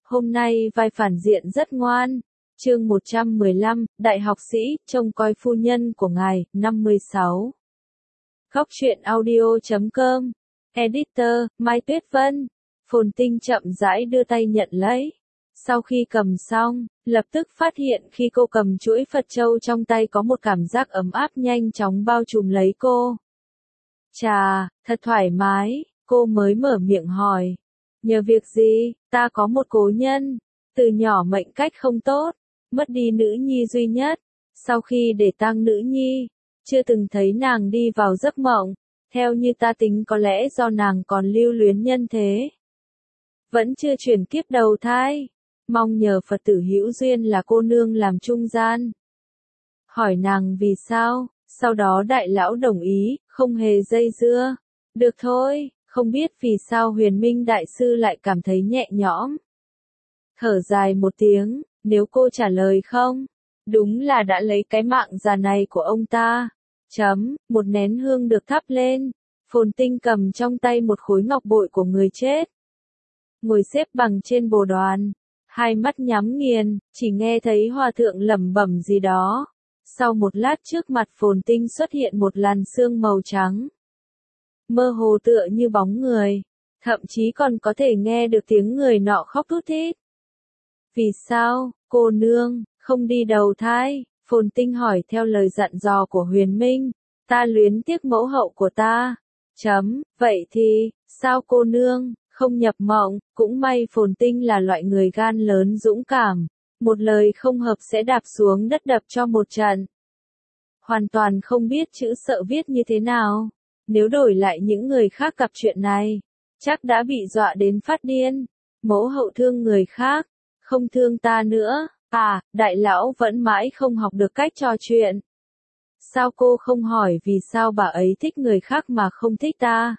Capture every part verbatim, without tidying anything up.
Hôm nay vai phản diện rất ngoan. Chương một trăm mười lăm, Đại học sĩ, trông coi phu nhân của ngài, năm mươi sáu. Góc truyện audio chấm com. Editor, Mai Tuyết Vân. Phồn Tinh chậm rãi đưa tay nhận lấy. Sau khi cầm xong, lập tức phát hiện khi cô cầm chuỗi Phật châu trong tay có một cảm giác ấm áp nhanh chóng bao trùm lấy cô. Chà, thật thoải mái, cô mới mở miệng hỏi. Nhờ việc gì, ta có một cố nhân, từ nhỏ mệnh cách không tốt, mất đi nữ nhi duy nhất, sau khi để tang nữ nhi, chưa từng thấy nàng đi vào giấc mộng, theo như ta tính có lẽ do nàng còn lưu luyến nhân thế. Vẫn chưa chuyển kiếp đầu thai, mong nhờ Phật tử hữu duyên là cô nương làm trung gian. Hỏi nàng vì sao, sau đó đại lão đồng ý, không hề dây dưa. Được thôi, không biết vì sao Huyền Minh đại sư lại cảm thấy nhẹ nhõm. Thở dài một tiếng, nếu cô trả lời không, đúng là đã lấy cái mạng già này của ông ta. Chấm, một nén hương được thắp lên, Phồn Tinh cầm trong tay một khối ngọc bội của người chết. Ngồi xếp bằng trên bồ đoàn, hai mắt nhắm nghiền, chỉ nghe thấy hòa thượng lẩm bẩm gì đó. Sau một lát trước mặt Phồn Tinh xuất hiện một làn sương màu trắng. Mơ hồ tựa như bóng người, thậm chí còn có thể nghe được tiếng người nọ khóc thút thít. Vì sao, cô nương, không đi đầu thai? Phồn Tinh hỏi theo lời dặn dò của Huyền Minh. Ta luyến tiếc mẫu hậu của ta. Chấm, vậy thì, sao cô nương, không nhập mộng? Cũng may Phồn Tinh là loại người gan lớn dũng cảm. Một lời không hợp sẽ đạp xuống đất đập cho một trận. Hoàn toàn không biết chữ sợ viết như thế nào. Nếu đổi lại những người khác gặp chuyện này, chắc đã bị dọa đến phát điên. Mẫu hậu thương người khác, không thương ta nữa. À, đại lão vẫn mãi không học được cách trò chuyện. Sao cô không hỏi vì sao bà ấy thích người khác mà không thích ta?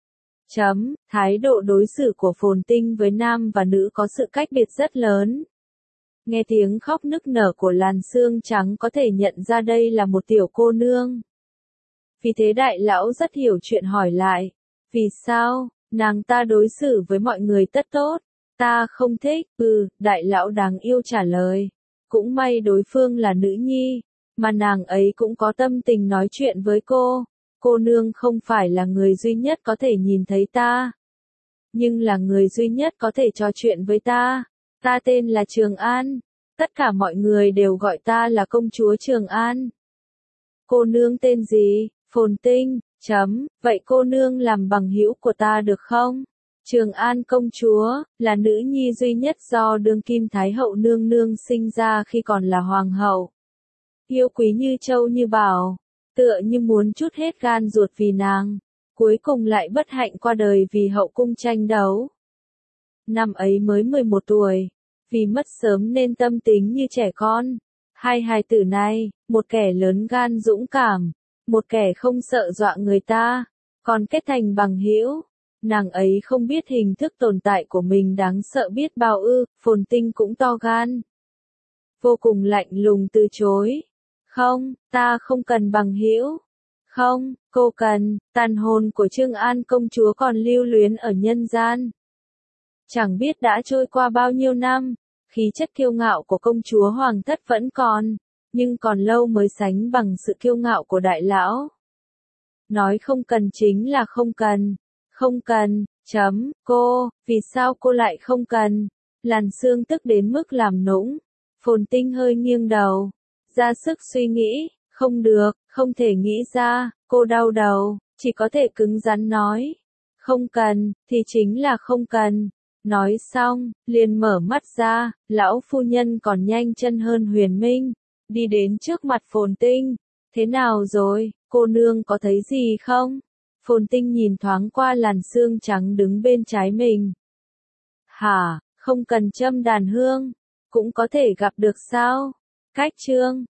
Chấm, thái độ đối xử của Phồn Tinh với nam và nữ có sự cách biệt rất lớn. Nghe tiếng khóc nức nở của làn sương trắng có thể nhận ra đây là một tiểu cô nương. Vì thế đại lão rất hiểu chuyện hỏi lại. Vì sao, nàng ta đối xử với mọi người tất tốt? Ta không thích, ừ, đại lão đáng yêu trả lời. Cũng may đối phương là nữ nhi, mà nàng ấy cũng có tâm tình nói chuyện với cô. Cô nương không phải là người duy nhất có thể nhìn thấy ta, nhưng là người duy nhất có thể trò chuyện với ta. Ta tên là Trường An, tất cả mọi người đều gọi ta là công chúa Trường An. Cô nương tên gì? Phồn Tinh, chấm, vậy cô nương làm bằng hữu của ta được không? Trường An công chúa, là nữ nhi duy nhất do đương kim Thái hậu nương nương sinh ra khi còn là hoàng hậu. Yêu quý như châu như bảo, tựa như muốn trút hết gan ruột vì nàng, cuối cùng lại bất hạnh qua đời vì hậu cung tranh đấu. Năm ấy mới mười một tuổi, vì mất sớm nên tâm tính như trẻ con. Hai hài tử này, một kẻ lớn gan dũng cảm, một kẻ không sợ dọa người ta, còn kết thành bằng hữu. Nàng ấy không biết hình thức tồn tại của mình đáng sợ biết bao ư. Phồn Tinh cũng to gan, vô cùng lạnh lùng từ chối. Không, ta không cần bằng hữu. Không, cô cần, tàn hồn của Trương An công chúa còn lưu luyến ở nhân gian. Chẳng biết đã trôi qua bao nhiêu năm, khí chất kiêu ngạo của công chúa hoàng thất vẫn còn, nhưng còn lâu mới sánh bằng sự kiêu ngạo của đại lão. Nói không cần chính là không cần. Không cần, chấm, cô, vì sao cô lại không cần? Làn sương tức đến mức làm nũng. Phồn Tinh hơi nghiêng đầu, ra sức suy nghĩ, không được, không thể nghĩ ra, cô đau đầu, chỉ có thể cứng rắn nói. Không cần, thì chính là không cần. Nói xong, liền mở mắt ra, lão phu nhân còn nhanh chân hơn Huyền Minh, đi đến trước mặt Phồn Tinh. Thế nào rồi, cô nương có thấy gì không? Phồn Tinh nhìn thoáng qua làn sương trắng đứng bên trái mình. Hả, không cần châm đàn hương, cũng có thể gặp được sao? Cách chương